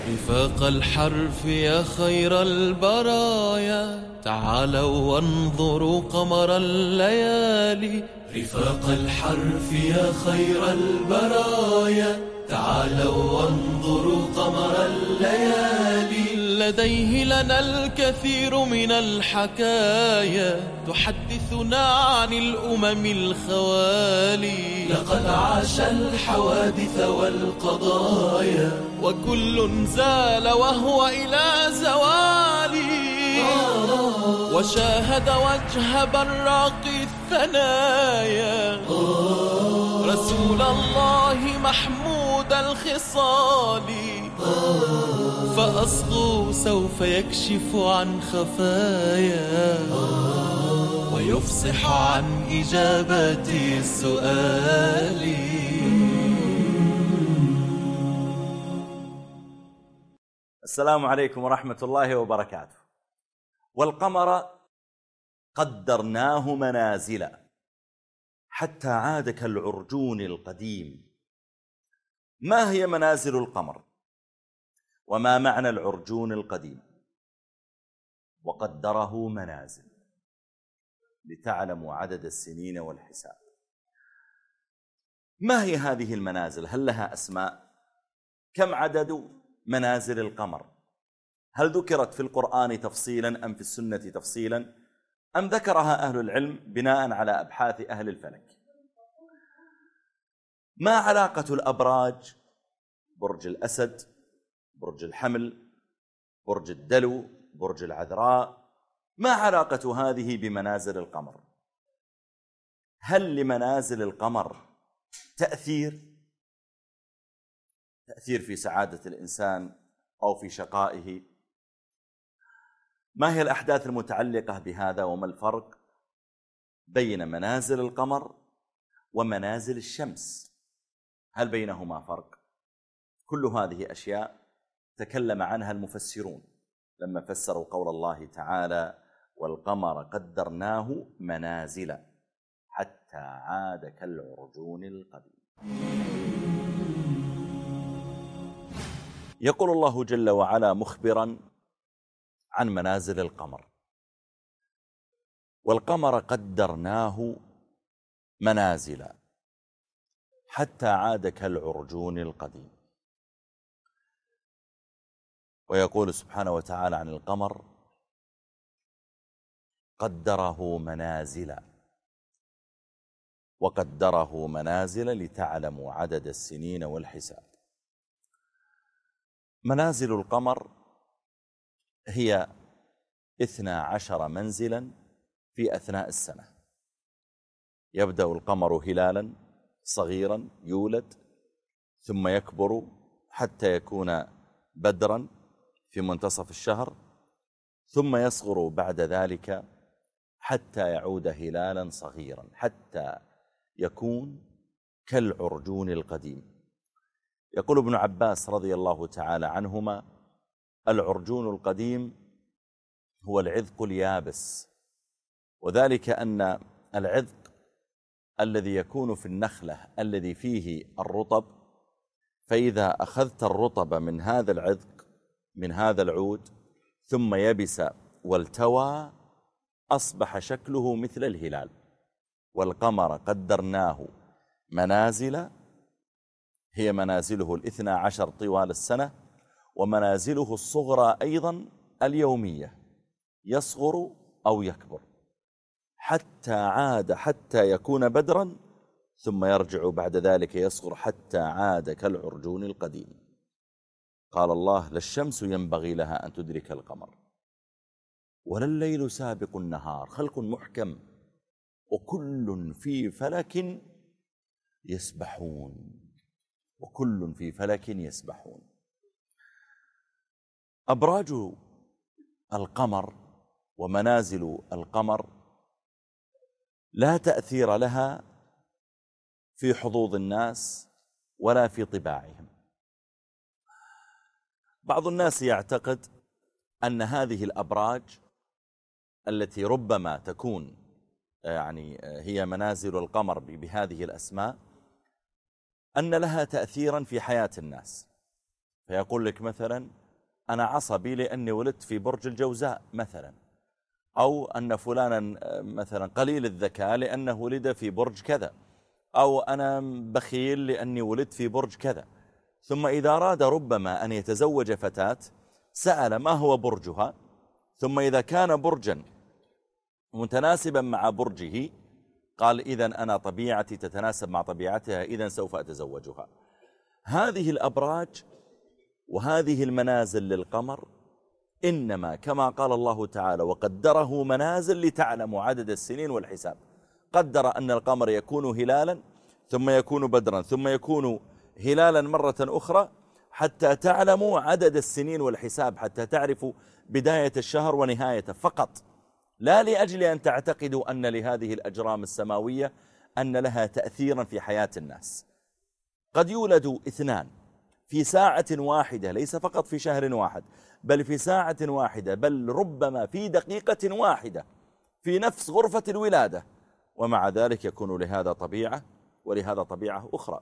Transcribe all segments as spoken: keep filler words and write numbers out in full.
رفاق الحرف يا خير البرايا، تعالوا وانظروا قمر الليالي. رفاق الحرف يا خير البرايا، تعالوا وانظروا قمر الليالي. لديه لنا الكثير من الحكايا، تحدثنا عن الأمم الخوالي. لقد عاش الحوادث والقضايا، وكل زال وهو إلى زوالي. وشاهد وجه براق الثنايا، رسول الله محمود الخصال. فأصغوا سوف يكشف عن خفايا، ويفصح عن إجابة السؤال. السلام عليكم ورحمة الله وبركاته. والقمر قدرناه منازل حتى عاد كالعرجون القديم. ما هي منازل القمر؟ وما معنى العرجون القديم؟ وقدره منازل لتعلموا عدد السنين والحساب. ما هي هذه المنازل؟ هل لها أسماء؟ كم عدد منازل القمر؟ هل ذكرت في القرآن تفصيلا أم في السنة تفصيلا، أم ذكرها أهل العلم بناء على أبحاث أهل الفلك؟ ما علاقة الأبراج؟ برج الأسد، برج الحمل، برج الدلو، برج العذراء، ما علاقة هذه بمنازل القمر؟ هل لمنازل القمر تأثير؟ تأثير في سعادة الإنسان أو في شقائه؟ ما هي الأحداث المتعلقة بهذا؟ وما الفرق بين منازل القمر ومنازل الشمس؟ هل بينهما فرق؟ كل هذه أشياء تكلم عنها المفسرون لما فسروا قول الله تعالى: والقمر قدرناه منازل حتى عاد كالعرجون القديم. يقول الله جل وعلا مخبرا عن منازل القمر: والقمر قدرناه منازل حتى عاد كالعرجون القديم. ويقول سبحانه وتعالى عن القمر: قدره منازل وقدره منازل لتعلموا عدد السنين والحساب. منازل القمر هي اثنا عشر منزلا في أثناء السنة. يبدأ القمر هلالا صغيرا يولد، ثم يكبر حتى يكون بدرا في منتصف الشهر، ثم يصغر بعد ذلك حتى يعود هلالا صغيرا حتى يكون كالعرجون القديم. يقول ابن عباس رضي الله تعالى عنهما: العرجون القديم هو العذق اليابس، وذلك أن العذق الذي يكون في النخلة الذي فيه الرطب، فإذا أخذت الرطب من هذا العذق من هذا العود ثم يبس والتوى أصبح شكله مثل الهلال. والقمر قدرناه منازل، هي منازله الاثنى عشر طوال السنة، ومنازله الصغرى أيضا اليومية، يصغر أو يكبر حتى عاد حتى يكون بدرا، ثم يرجع بعد ذلك يصغر حتى عاد كالعرجون القديم. قال الله: لا الشمس ينبغي لها أن تدرك القمر ولا الليل سابق النهار، خلق محكم وكل في فلك يسبحون وكل في فلك يسبحون. أبراج القمر ومنازل القمر لا تأثير لها في حظوظ الناس ولا في طباعهم. بعض الناس يعتقد أن هذه الأبراج التي ربما تكون يعني هي منازل القمر بهذه الأسماء أن لها تأثيرا في حياة الناس، فيقول لك مثلا أنا عصبي لأني ولدت في برج الجوزاء مثلا، أو أن فلانا مثلا قليل الذكاء لأنه ولد في برج كذا، أو أنا بخيل لأني ولدت في برج كذا. ثم إذا أراد ربما أن يتزوج فتاة سأل ما هو برجها، ثم إذا كان برجا متناسبا مع برجه قال إذن أنا طبيعتي تتناسب مع طبيعتها، إذن سوف أتزوجها. هذه الأبراج وهذه المنازل للقمر إنما كما قال الله تعالى وقدره منازل لتعلموا عدد السنين والحساب. قدر أن القمر يكون هلالا ثم يكون بدرا ثم يكون هلالا مرة أخرى حتى تعلموا عدد السنين والحساب، حتى تعرفوا بداية الشهر ونهايته فقط، لا لأجل أن تعتقدوا أن لهذه الأجرام السماوية أن لها تأثيرا في حياة الناس. قد يولد اثنان في ساعة واحدة، ليس فقط في شهر واحد، بل في ساعة واحدة، بل ربما في دقيقة واحدة في نفس غرفة الولادة، ومع ذلك يكون لهذا طبيعة ولهذا طبيعة أخرى.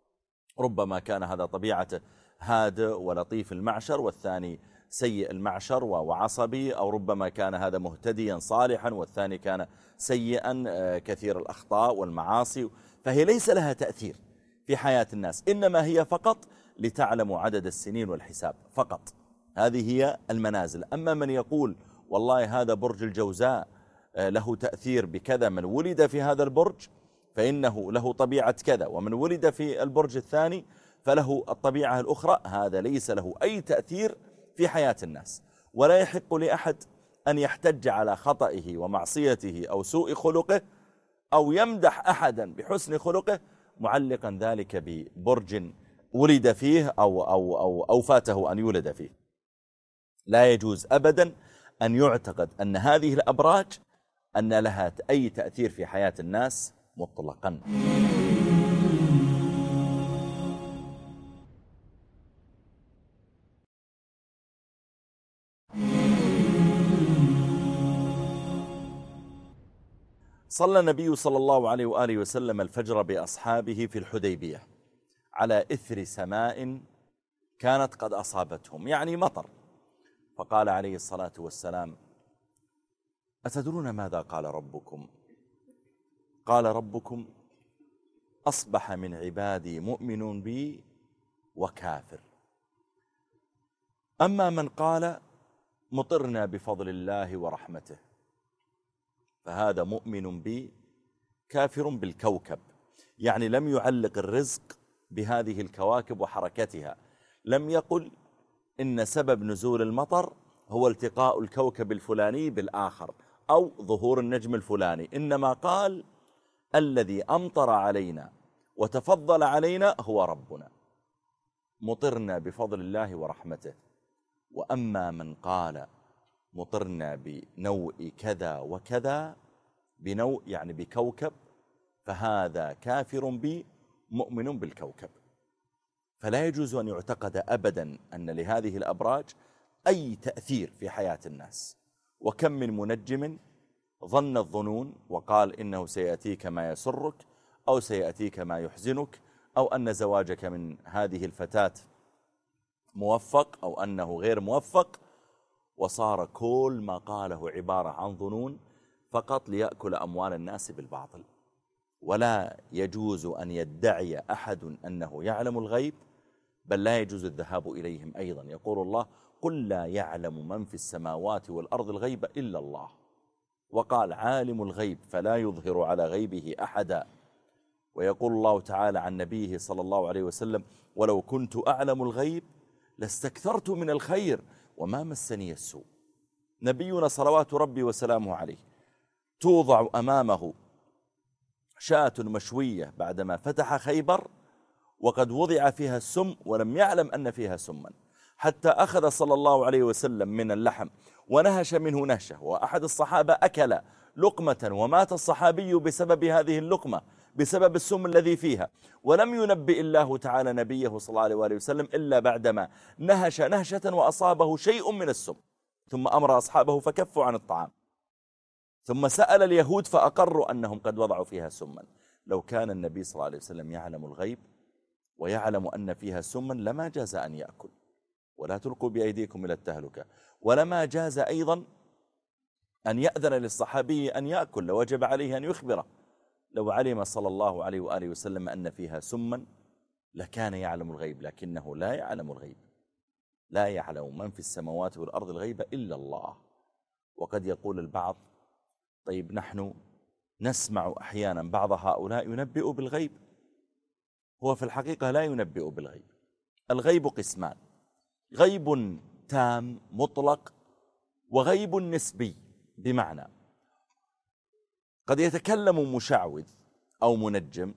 ربما كان هذا طبيعته هادئ ولطيف المعشر والثاني سيء المعشر وعصبي، أو ربما كان هذا مهتديا صالحا والثاني كان سيئا كثير الأخطاء والمعاصي. فهي ليس لها تأثير في حياة الناس، إنما هي فقط لتعلموا عدد السنين والحساب فقط. هذه هي المنازل. أما من يقول والله هذا برج الجوزاء له تأثير بكذا، من ولد في هذا البرج فإنه له طبيعة كذا، ومن ولد في البرج الثاني فله الطبيعة الأخرى، هذا ليس له أي تأثير في حياة الناس. ولا يحق لأحد أن يحتج على خطئه ومعصيته أو سوء خلقه أو يمدح أحدا بحسن خلقه معلقا ذلك ببرج ولد فيه أو, أو, أو, أو فاته أن يولد فيه. لا يجوز أبدا أن يعتقد أن هذه الأبراج أن لها أي تأثير في حياة الناس مطلقا. صلى النبي صلى الله عليه وآله وسلم الفجر بأصحابه في الحديبية على إثر سماء كانت قد أصابتهم، يعني مطر. فقال عليه الصلاة والسلام: أتدرون ماذا قال ربكم؟ قال ربكم: أصبح من عبادي مؤمن بي وكافر. أما من قال مطرنا بفضل الله ورحمته فهذا مؤمن بي كافر بالكوكب، يعني لم يعلق الرزق بهذه الكواكب وحركتها. لم يقل إن سبب نزول المطر هو التقاء الكوكب الفلاني بالآخر أو ظهور النجم الفلاني، إنما قال الذي أمطر علينا وتفضل علينا هو ربنا، مطرنا بفضل الله ورحمته. وأما من قال مطرنا بنوء كذا وكذا، بنوء يعني بكوكب، فهذا كافر بي مؤمن بالكوكب. فلا يجوز أن يعتقد أبدا أن لهذه الأبراج أي تأثير في حياة الناس. وكم من منجم ظن الظنون وقال إنه سيأتيك ما يسرك أو سيأتيك ما يحزنك، أو أن زواجك من هذه الفتاة موفق أو أنه غير موفق، وصار كل ما قاله عبارة عن ظنون فقط ليأكل أموال الناس بالباطل. ولا يجوز أن يدعي أحد أنه يعلم الغيب، بل لا يجوز الذهاب إليهم أيضا. يقول الله: قل لا يعلم من في السماوات والأرض الغيب إلا الله. وقال: عالم الغيب فلا يظهر على غيبه أحدا. ويقول الله تعالى عن نبيه صلى الله عليه وسلم: ولو كنت أعلم الغيب لاستكثرت من الخير وما مسني السوء. نبينا صلوات ربي وسلامه عليه توضع أمامه شاة مشوية بعدما فتح خيبر وقد وضع فيها السم ولم يعلم أن فيها سما، حتى أخذ صلى الله عليه وسلم من اللحم ونهش منه نهشة، وأحد الصحابة أكل لقمة ومات الصحابي بسبب هذه اللقمة، بسبب السم الذي فيها، ولم ينبئ الله تعالى نبيه صلى الله عليه وسلم إلا بعدما نهش نهشة وأصابه شيء من السم، ثم أمر أصحابه فكفوا عن الطعام، ثم سأل اليهود فأقروا أنهم قد وضعوا فيها سما. لو كان النبي صلى الله عليه وسلم يعلم الغيب ويعلم أن فيها سما لما جاز أن يأكل، ولا تلقوا بأيديكم إلى التهلكة. ولما جاز أيضا أن يأذن للصحابي أن يأكل لوجب عليه أن يخبره. لو علم صلى الله عليه وآله وسلم أن فيها سما لكان يعلم الغيب، لكنه لا يعلم الغيب. لا يعلم من في السماوات والأرض الغيب إلا الله. وقد يقول البعض طيب نحن نسمع أحيانا بعض هؤلاء ينبئ بالغيب. هو في الحقيقة لا ينبئ بالغيب. الغيب قسمان: غيب تام مطلق، وغيب نسبي. بمعنى قد يتكلم مشعوذ أو منجم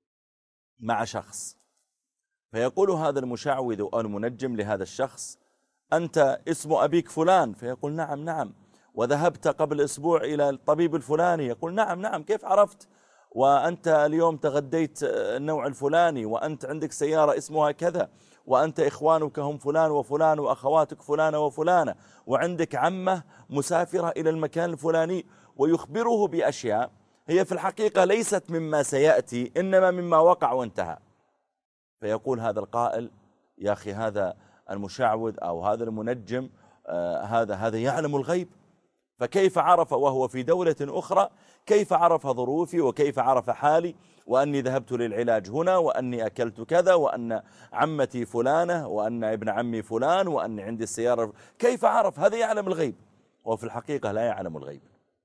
مع شخص، فيقول هذا المشعوذ أو المنجم لهذا الشخص: أنت اسم أبيك فلان؟ فيقول نعم نعم. وذهبت قبل أسبوع إلى الطبيب الفلاني؟ يقول نعم نعم. كيف عرفت؟ وأنت اليوم تغديت النوع الفلاني، وأنت عندك سيارة اسمها كذا، وأنت إخوانك هم فلان وفلان، وأخواتك فلانة وفلانة، وعندك عمة مسافرة إلى المكان الفلاني. ويخبره بأشياء هي في الحقيقة ليست مما سيأتي، إنما مما وقع وانتهى. فيقول هذا القائل: يا أخي هذا المشعوذ أو هذا المنجم آه هذا هذا يعلم الغيب. فكيف عرف وهو في دولة أخرى؟ كيف عرف ظروفي وكيف عرف حالي، وأني ذهبت للعلاج هنا، وأني أكلت كذا، وأن عمتي فلانة، وأن ابن عمي فلان، وأني عندي السيارة؟ كيف عرف؟ هذا يعلم الغيب. وفي الحقيقة لا يعلم الغيب،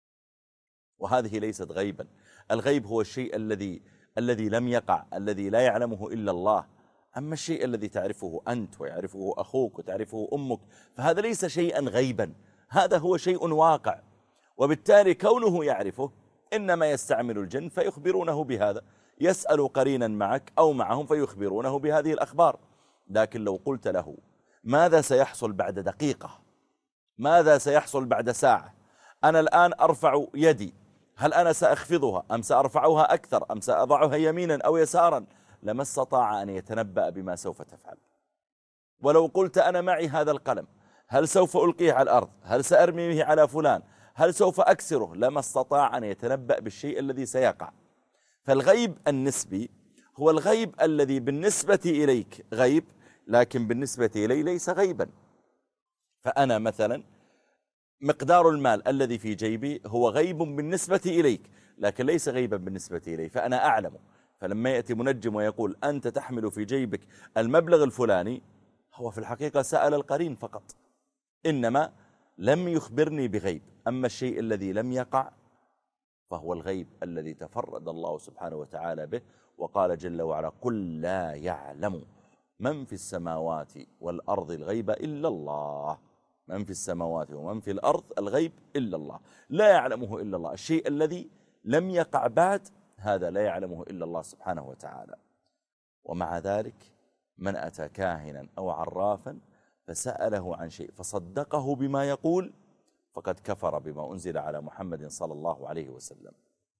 وهذه ليست غيبا. الغيب هو الشيء الذي الذي لم يقع، الذي لا يعلمه إلا الله. أما الشيء الذي تعرفه أنت ويعرفه أخوك وتعرفه أمك فهذا ليس شيئا غيبا، هذا هو شيء واقع. وبالتالي كونه يعرفه إنما يستعمل الجن فيخبرونه بهذا، يسأل قرينا معك أو معهم فيخبرونه بهذه الأخبار. لكن لو قلت له ماذا سيحصل بعد دقيقة، ماذا سيحصل بعد ساعة، أنا الآن أرفع يدي، هل أنا سأخفضها أم سأرفعها أكثر أم سأضعها يمينا أو يسارا، لما استطاع أن يتنبأ بما سوف تفعل. ولو قلت أنا معي هذا القلم، هل سوف ألقيه على الأرض، هل سأرميه على فلان، هل سوف أكسره، لما استطاع أن يتنبأ بالشيء الذي سيقع. فالغيب النسبي هو الغيب الذي بالنسبة إليك غيب، لكن بالنسبة إلي ليس غيبا. فأنا مثلا مقدار المال الذي في جيبي هو غيب بالنسبة إليك، لكن ليس غيبا بالنسبة إلي، فأنا أعلم. فلما يأتي منجم ويقول أنت تحمل في جيبك المبلغ الفلاني، هو في الحقيقة سأل القرين فقط، إنما لم يخبرني بغيب. أما الشيء الذي لم يقع فهو الغيب الذي تفرد الله سبحانه وتعالى به، وقال جل وعلا: قل لا يعلم من في السماوات والأرض الغيب إلا الله. من في السماوات ومن في الأرض الغيب إلا الله، لا يعلمه إلا الله. الشيء الذي لم يقع بعد هذا لا يعلمه إلا الله سبحانه وتعالى. ومع ذلك من أتى كاهنا أو عرافا فسأله عن شيء فصدقه بما يقول فقد كفر بما أنزل على محمد صلى الله عليه وسلم.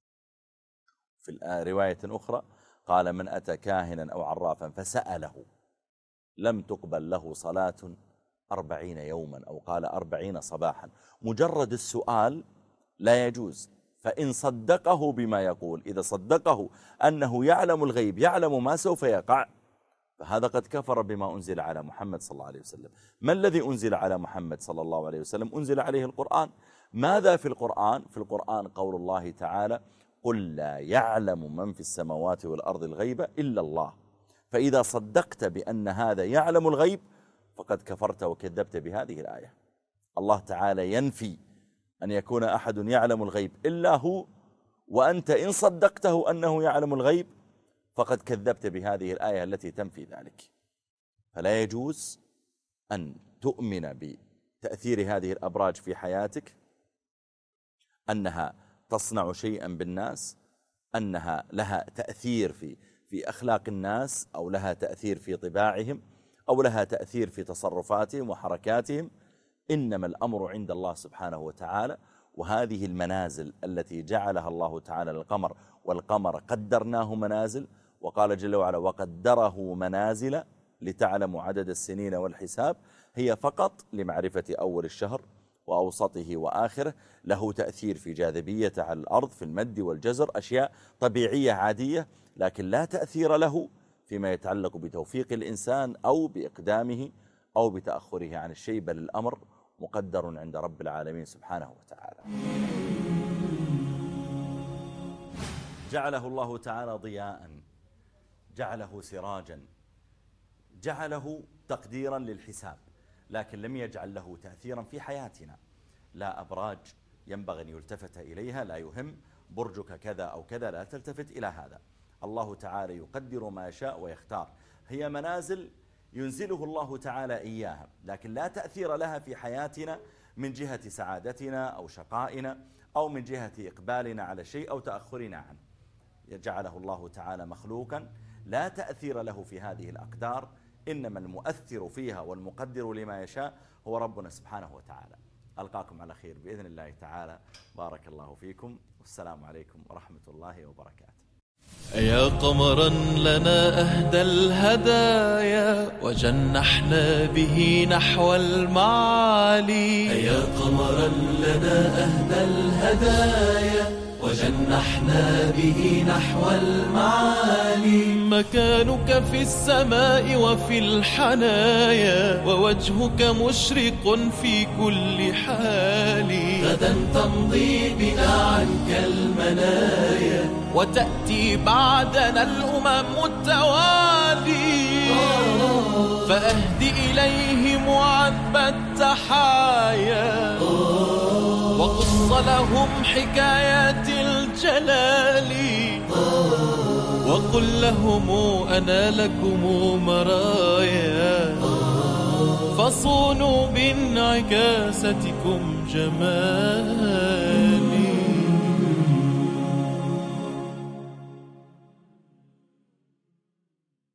في رواية أخرى قال: من أتى كاهنا أو عرافا فسأله لم تقبل له صلاة أربعين يوما، أو قال أربعين صباحا. مجرد السؤال لا يجوز. فإن صدقه بما يقول، إذا صدقه أنه يعلم الغيب، يعلم ما سوف يقع، فهذا قد كفر بما أنزل على محمد صلى الله عليه وسلم. ما الذي أنزل على محمد صلى الله عليه وسلم؟ أنزل عليه القرآن. ماذا في القرآن؟ في القرآن قول الله تعالى: قل لا يعلم من في السماوات والأرض الغيب إلا الله. فإذا صدقت بأن هذا يعلم الغيب فقد كفرت وكذبت بهذه الآية. الله تعالى ينفي أن يكون أحد يعلم الغيب إلا هو، وأنت إن صدقته أنه يعلم الغيب فقد كذبت بهذه الآية التي تنفي ذلك. فلا يجوز أن تؤمن بتأثير هذه الأبراج في حياتك، أنها تصنع شيئا بالناس، أنها لها تأثير في في أخلاق الناس، أو لها تأثير في طباعهم، أو لها تأثير في تصرفاتهم وحركاتهم. إنما الأمر عند الله سبحانه وتعالى. وهذه المنازل التي جعلها الله تعالى للقمر، والقمر قدرناه منازل، وقال جل وعلا: وقدره منازل لتعلموا عدد السنين والحساب، هي فقط لمعرفة أول الشهر وأوسطه وآخره. له تأثير في جاذبيته على الأرض، في المد والجزر، أشياء طبيعية عادية، لكن لا تأثير له فيما يتعلق بتوفيق الإنسان أو بإقدامه أو بتأخره عن الشيء، بل الأمر مقدر عند رب العالمين سبحانه وتعالى. جعله الله تعالى ضياء، جعله سراجا، جعله تقديرا للحساب، لكن لم يجعل له تأثيرا في حياتنا. لا أبراج ينبغي أن يلتفت إليها، لا يهم برجك كذا أو كذا، لا تلتفت إلى هذا. الله تعالى يقدر ما يشاء ويختار، هي منازل ينزله الله تعالى إياها، لكن لا تأثير لها في حياتنا من جهة سعادتنا أو شقائنا أو من جهة إقبالنا على شيء أو تأخرنا عنه. جعله الله تعالى مخلوقا لا تأثير له في هذه الأقدار، إنما المؤثر فيها والمقدر لما يشاء هو ربنا سبحانه وتعالى. ألقاكم على خير بإذن الله تعالى، بارك الله فيكم، والسلام عليكم ورحمة الله وبركاته. يا قمرا لنا أهدى الهدايا وجنحنا به نحو المعالي. يا قمرا لنا أهدى الهدايا وجنحنا به نحو المعالي. مكانك في السماء وفي الحنايا، ووجهك مشرق في كل حال. غدا تمضي بنا عنك المنايا، وتأتي بعدنا الأمم التوالي. فأهدي إليهم عذب التحايا، وقص لهم حكايات الجلال. وقل لهم أنا لكم مرايا، فصونوا بانعكاستكم جمال.